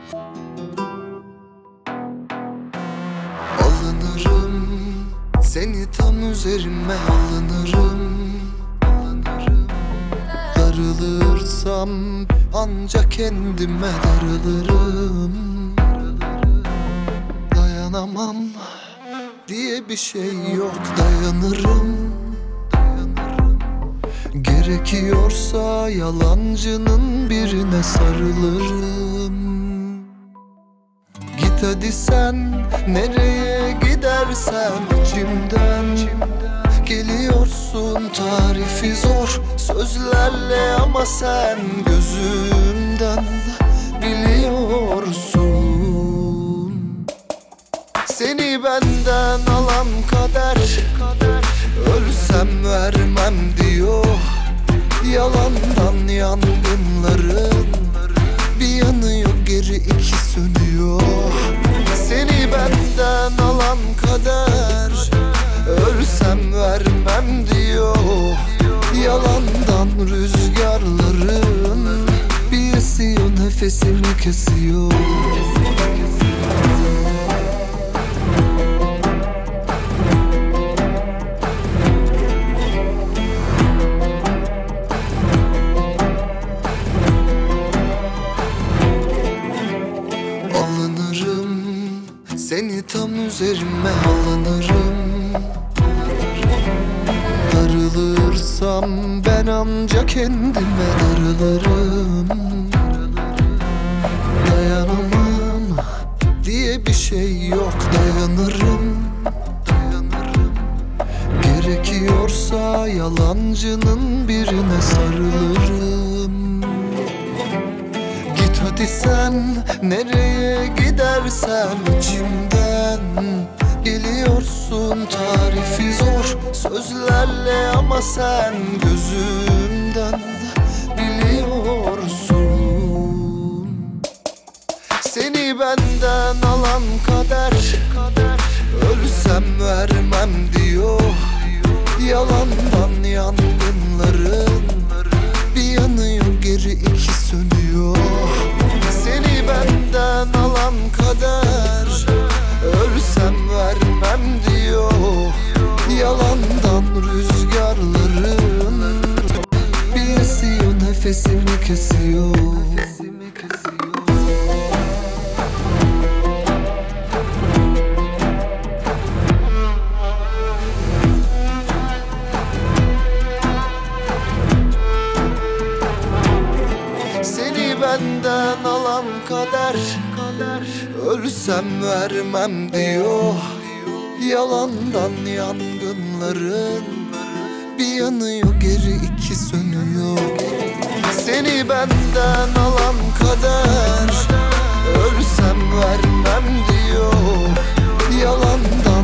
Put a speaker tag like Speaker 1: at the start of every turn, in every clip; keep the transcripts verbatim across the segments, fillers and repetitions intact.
Speaker 1: Alınırım, seni tam üzerime alınırım. Darılırsam ancak kendime darılırım. Dayanamam diye bir şey yok, dayanırım. Gerekiyorsa yalancının birine sarılırım. Git hadi sen, nereye gidersen içimden geliyorsun, tarifi zor sözlerle ama sen gözümden biliyorsun. Seni benden alan kader, ölsem vermem diyor. Yalandan yangınların bir yanıyor, geri iki sönüyor. Seni benden alan kader, ölsem vermem diyor. Yalandan rüzgarların bir esiyor, nefesimi kesiyor. Alınırım, seni tam üzerime alınırım. Darılırsam ben ancak kendime darılırım. Dayanamam diye bir şey yok, dayanırım. Gerekiyorsa yalancının birine sarılırım. Git hadi sen, nereye gidersen içimden geliyorsun, tarifi zor sözlerle ama sen gözümden biliyorsun. Seni benden alan kader, ölsem vermem diyor. Yalandan yangınların bir yanıyor, geri iki sönüyor. Seni benden alan kader, ölsem vermem diyor. Yalandan rüzgarların bir esiyor, nefesimi kesiyor. Seni benden alan kader, ölsem vermem diyor. Yalandan yangınların bir yanıyor, geri iki sönüyor. Seni benden alan kader, ölsem vermem diyor. Yalandan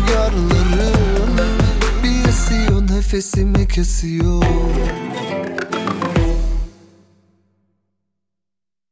Speaker 1: rüzgarların bir esiyor, nefesimi kesiyor.